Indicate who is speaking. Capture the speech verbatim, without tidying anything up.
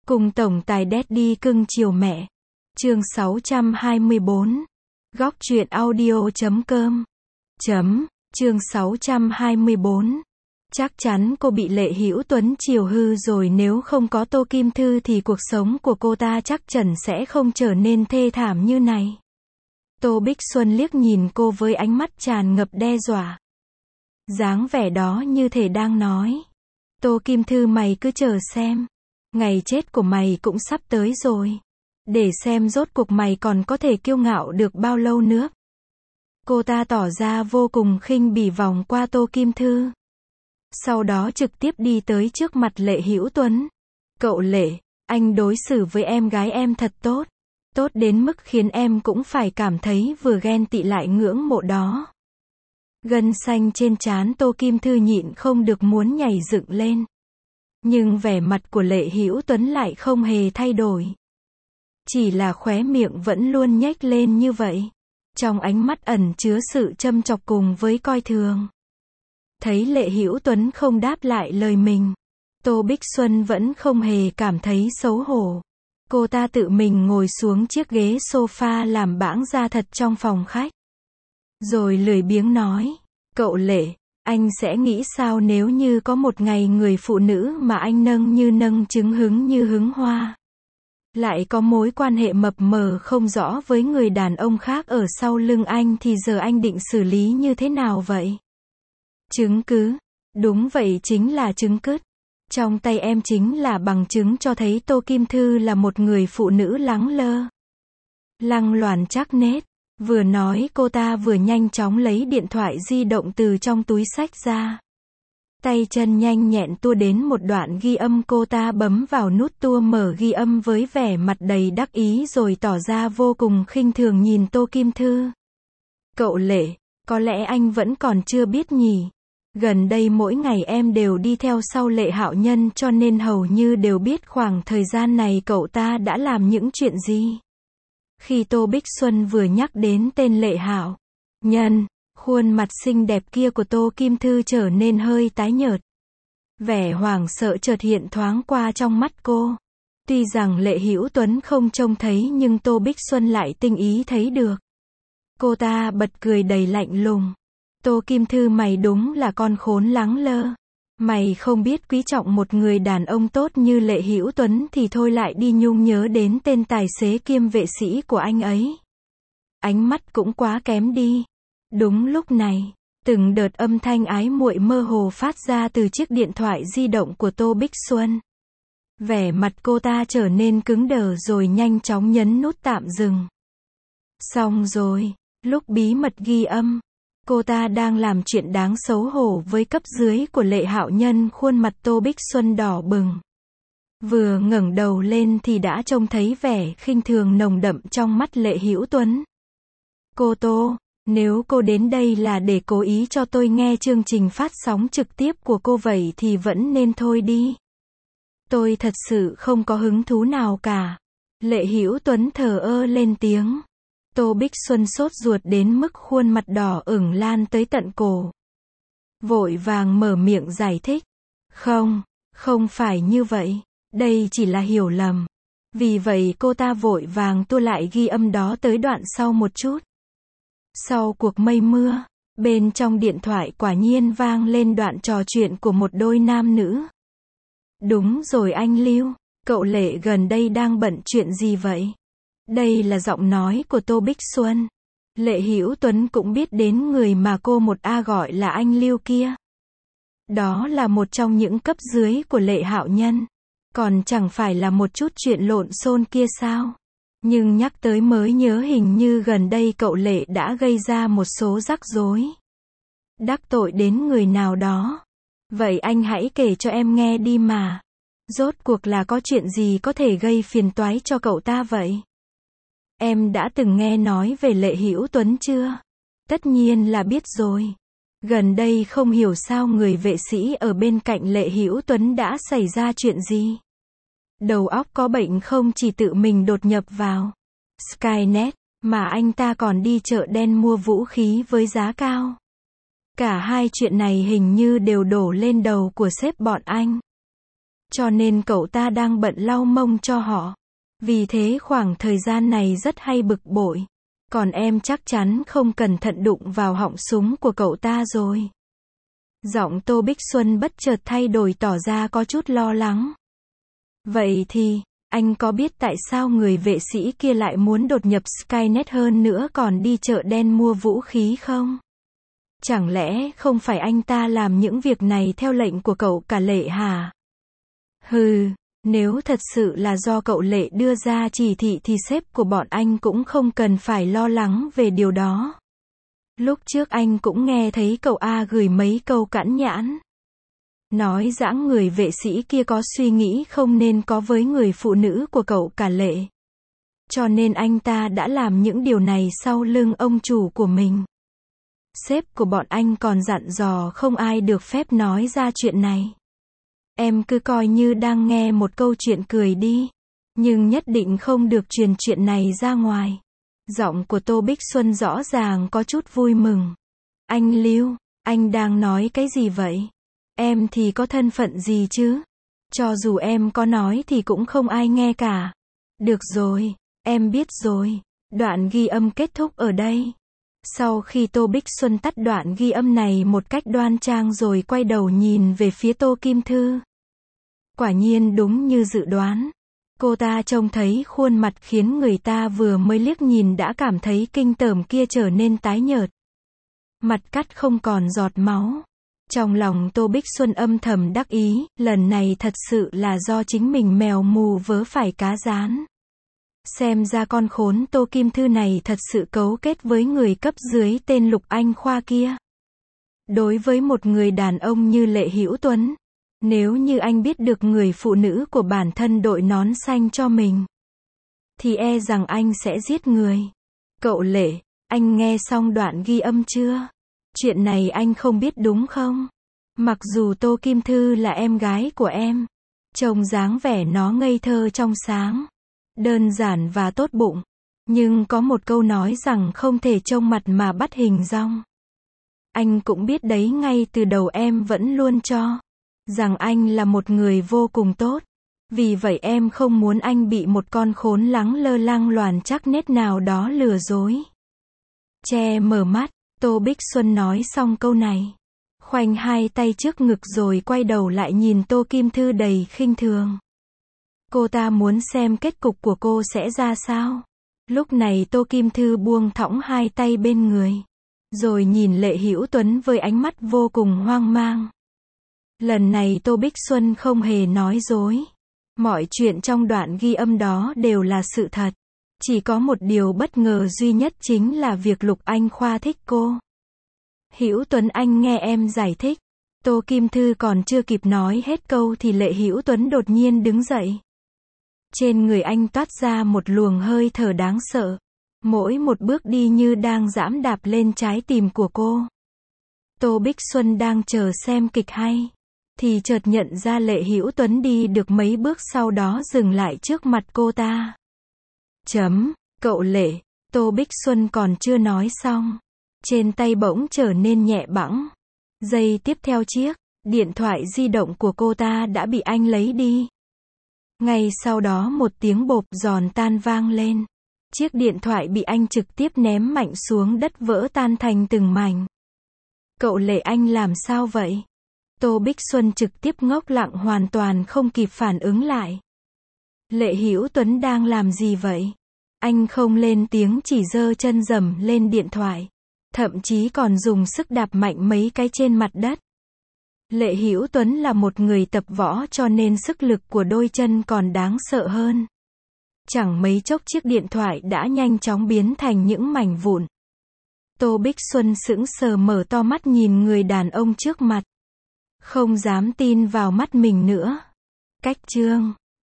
Speaker 1: Cùng tổng tài Daddy cưng chiều mẹ. Chương sáu trăm hai mươi bốn. Góc truyện audio chấm com. Chấm. Chương sáu trăm hai mươi bốn. Chắc chắn cô bị Lệ Hữu Tuấn chiều hư rồi, nếu không có Tô Kim Thư thì cuộc sống của cô ta chắc chắn sẽ không trở nên thê thảm như này. Tô Bích Xuân liếc nhìn cô với ánh mắt tràn ngập đe dọa. Dáng vẻ đó như thể đang nói: Tô Kim Thư, mày cứ chờ xem. Ngày chết của mày cũng sắp tới rồi. Để xem rốt cuộc mày còn có thể kiêu ngạo được bao lâu nữa. Cô ta tỏ ra vô cùng khinh bỉ vòng qua Tô Kim Thư. Sau đó trực tiếp đi tới trước mặt Lệ Hữu Tuấn. Cậu Lệ, anh đối xử với em gái em thật tốt. Tốt đến mức khiến em cũng phải cảm thấy vừa ghen tị lại ngưỡng mộ đó. Gân xanh trên trán Tô Kim Thư nhịn không được muốn nhảy dựng lên. Nhưng vẻ mặt của Lệ Hữu Tuấn lại không hề thay đổi. Chỉ là khóe miệng vẫn luôn nhếch lên như vậy. Trong ánh mắt ẩn chứa sự châm chọc cùng với coi thường. Thấy Lệ Hữu Tuấn không đáp lại lời mình, Tô Bích Xuân vẫn không hề cảm thấy xấu hổ. Cô ta tự mình ngồi xuống chiếc ghế sofa làm bãng ra thật trong phòng khách. Rồi lười biếng nói: Cậu Lệ, anh sẽ nghĩ sao nếu như có một ngày người phụ nữ mà anh nâng như nâng trứng hứng như hứng hoa, lại có mối quan hệ mập mờ không rõ với người đàn ông khác ở sau lưng anh, thì giờ anh định xử lý như thế nào vậy? Chứng cứ? Đúng vậy, chính là chứng cứ. Trong tay em chính là bằng chứng cho thấy Tô Kim Thư là một người phụ nữ lắng lơ, lăng loàn chắc nết. Vừa nói cô ta vừa nhanh chóng lấy điện thoại di động từ trong túi xách ra. Tay chân nhanh nhẹn tua đến một đoạn ghi âm, cô ta bấm vào nút tua mở ghi âm với vẻ mặt đầy đắc ý rồi tỏ ra vô cùng khinh thường nhìn Tô Kim Thư. Cậu Lệ, có lẽ anh vẫn còn chưa biết nhỉ. Gần đây mỗi ngày em đều đi theo sau Lệ Hạo Nhân, cho nên hầu như đều biết khoảng thời gian này cậu ta đã làm những chuyện gì. Khi Tô Bích Xuân vừa nhắc đến tên Lệ Hạo Nhân, khuôn mặt xinh đẹp kia của Tô Kim Thư trở nên hơi tái nhợt. Vẻ hoảng sợ chợt hiện thoáng qua trong mắt cô. Tuy rằng Lệ Hữu Tuấn không trông thấy nhưng Tô Bích Xuân lại tinh ý thấy được. Cô ta bật cười đầy lạnh lùng. Tô Kim Thư, mày đúng là con khốn lắng lơ. Mày không biết quý trọng một người đàn ông tốt như Lệ Hữu Tuấn thì thôi, lại đi nhung nhớ đến tên tài xế kiêm vệ sĩ của anh ấy. Ánh mắt cũng quá kém đi. Đúng lúc này, từng đợt âm thanh ái muội mơ hồ phát ra từ chiếc điện thoại di động của Tô Bích Xuân. Vẻ mặt cô ta trở nên cứng đờ rồi nhanh chóng nhấn nút tạm dừng. Xong rồi, lúc bí mật ghi âm, cô ta đang làm chuyện đáng xấu hổ với cấp dưới của Lệ Hạo Nhân. Khuôn mặt Tô Bích Xuân đỏ bừng. Vừa ngẩng đầu lên thì đã trông thấy vẻ khinh thường nồng đậm trong mắt Lệ Hữu Tuấn. Cô Tô, nếu cô đến đây là để cố ý cho tôi nghe chương trình phát sóng trực tiếp của cô vậy thì vẫn nên thôi đi. Tôi thật sự không có hứng thú nào cả. Lệ Hữu Tuấn thờ ơ lên tiếng. Tô Bích Xuân sốt ruột đến mức khuôn mặt đỏ ửng lan tới tận cổ. Vội vàng mở miệng giải thích. Không, không phải như vậy. Đây chỉ là hiểu lầm. Vì vậy cô ta vội vàng tua lại ghi âm đó tới đoạn sau một chút. Sau cuộc mây mưa, bên trong điện thoại quả nhiên vang lên đoạn trò chuyện của một đôi nam nữ. Đúng rồi anh Lưu, cậu Lệ gần đây đang bận chuyện gì vậy? Đây là giọng nói của Tô Bích Xuân. Lệ Hữu Tuấn cũng biết đến người mà cô một A gọi là anh Lưu kia. Đó là một trong những cấp dưới của Lệ Hạo Nhân. Còn chẳng phải là một chút chuyện lộn xộn kia sao? Nhưng nhắc tới mới nhớ hình như gần đây cậu Lệ đã gây ra một số rắc rối. Đắc tội đến người nào đó. Vậy anh hãy kể cho em nghe đi mà. Rốt cuộc là có chuyện gì có thể gây phiền toái cho cậu ta vậy? Em đã từng nghe nói về Lệ Hữu Tuấn chưa? Tất nhiên là biết rồi. Gần đây không hiểu sao người vệ sĩ ở bên cạnh Lệ Hữu Tuấn đã xảy ra chuyện gì. Đầu óc có bệnh không, chỉ tự mình đột nhập vào Skynet, mà anh ta còn đi chợ đen mua vũ khí với giá cao. Cả hai chuyện này hình như đều đổ lên đầu của sếp bọn anh. cho nên cậu ta đang bận lau mông cho họ. Vì thế khoảng thời gian này rất hay bực bội. Còn em chắc chắn không cẩn thận đụng vào họng súng của cậu ta rồi. Giọng Tô Bích Xuân bất chợt thay đổi tỏ ra có chút lo lắng. Vậy thì, anh có biết tại sao người vệ sĩ kia lại muốn đột nhập Skynet hơn nữa còn đi chợ đen mua vũ khí không? Chẳng lẽ không phải anh ta làm những việc này theo lệnh của cậu cả Lệ hả? Hừ, nếu thật sự là do cậu Lệ đưa ra chỉ thị thì sếp của bọn anh cũng không cần phải lo lắng về điều đó. Lúc trước anh cũng nghe thấy cậu A gửi mấy câu cẵn nhãn. Nói dãng người vệ sĩ kia có suy nghĩ không nên có với người phụ nữ của cậu cả Lệ. Cho nên anh ta đã làm những điều này sau lưng ông chủ của mình. Sếp của bọn anh còn dặn dò không ai được phép nói ra chuyện này. Em cứ coi như đang nghe một câu chuyện cười đi. Nhưng nhất định không được truyền chuyện này ra ngoài. Giọng của Tô Bích Xuân rõ ràng có chút vui mừng. Anh Lưu, anh đang nói cái gì vậy? Em thì có thân phận gì chứ? Cho dù em có nói thì cũng không ai nghe cả. Được rồi, em biết rồi. Đoạn ghi âm kết thúc ở đây. Sau khi Tô Bích Xuân tắt đoạn ghi âm này một cách đoan trang rồi quay đầu nhìn về phía Tô Kim Thư. Quả nhiên đúng như dự đoán. Cô ta trông thấy khuôn mặt khiến người ta vừa mới liếc nhìn đã cảm thấy kinh tởm kia trở nên tái nhợt. Mặt cắt không còn giọt máu. Trong lòng Tô Bích Xuân âm thầm đắc ý, lần này thật sự là do chính mình mèo mù vớ phải cá rán. Xem ra con khốn Tô Kim Thư này thật sự cấu kết với người cấp dưới tên Lục Anh Khoa kia. Đối với một người đàn ông như Lệ Hữu Tuấn, nếu như anh biết được người phụ nữ của bản thân đội nón xanh cho mình, thì e rằng anh sẽ giết người. Cậu Lệ, anh nghe xong đoạn ghi âm chưa? Chuyện này anh không biết đúng không? Mặc dù Tô Kim Thư là em gái của em, trông dáng vẻ nó ngây thơ trong sáng, đơn giản và tốt bụng, nhưng có một câu nói rằng không thể trông mặt mà bắt hình dong. Anh cũng biết đấy, ngay từ đầu em vẫn luôn cho rằng anh là một người vô cùng tốt. Vì vậy em không muốn anh bị một con khốn lắng lơ lăng loàn chắc nết nào đó lừa dối. Che mở mắt, Tô Bích Xuân nói xong câu này, khoanh hai tay trước ngực rồi quay đầu lại nhìn Tô Kim Thư đầy khinh thường. Cô ta muốn xem kết cục của cô sẽ ra sao. Lúc này Tô Kim Thư buông thõng hai tay bên người, rồi nhìn Lệ Hữu Tuấn với ánh mắt vô cùng hoang mang. Lần này Tô Bích Xuân không hề nói dối. Mọi chuyện trong đoạn ghi âm đó đều là sự thật. Chỉ có một điều bất ngờ duy nhất chính là việc Lục Anh Khoa thích cô. Hữu Tuấn, anh nghe em giải thích. Tô Kim Thư còn chưa kịp nói hết câu thì Lệ Hữu Tuấn đột nhiên đứng dậy. Trên người anh toát ra một luồng hơi thở đáng sợ. Mỗi một bước đi như đang giẫm đạp lên trái tim của cô. Tô Bích Xuân đang chờ xem kịch hay, thì chợt nhận ra Lệ Hữu Tuấn đi được mấy bước sau đó dừng lại trước mặt cô ta. Chấm, cậu Lệ, Tô Bích Xuân còn chưa nói xong. Trên tay bỗng trở nên nhẹ bẫng. Giây tiếp theo chiếc điện thoại di động của cô ta đã bị anh lấy đi. Ngay sau đó một tiếng bộp giòn tan vang lên. Chiếc điện thoại bị anh trực tiếp ném mạnh xuống đất vỡ tan thành từng mảnh. Cậu Lệ, anh làm sao vậy? Tô Bích Xuân trực tiếp ngốc lặng hoàn toàn không kịp phản ứng lại. Lệ Hữu Tuấn đang làm gì vậy? Anh không lên tiếng, chỉ giơ chân dầm lên điện thoại. Thậm chí còn dùng sức đạp mạnh mấy cái trên mặt đất. Lệ Hữu Tuấn là một người tập võ cho nên sức lực của đôi chân còn đáng sợ hơn. Chẳng mấy chốc chiếc điện thoại đã nhanh chóng biến thành những mảnh vụn. Tô Bích Xuân sững sờ mở to mắt nhìn người đàn ông trước mặt. Không dám tin vào mắt mình nữa. Cách chương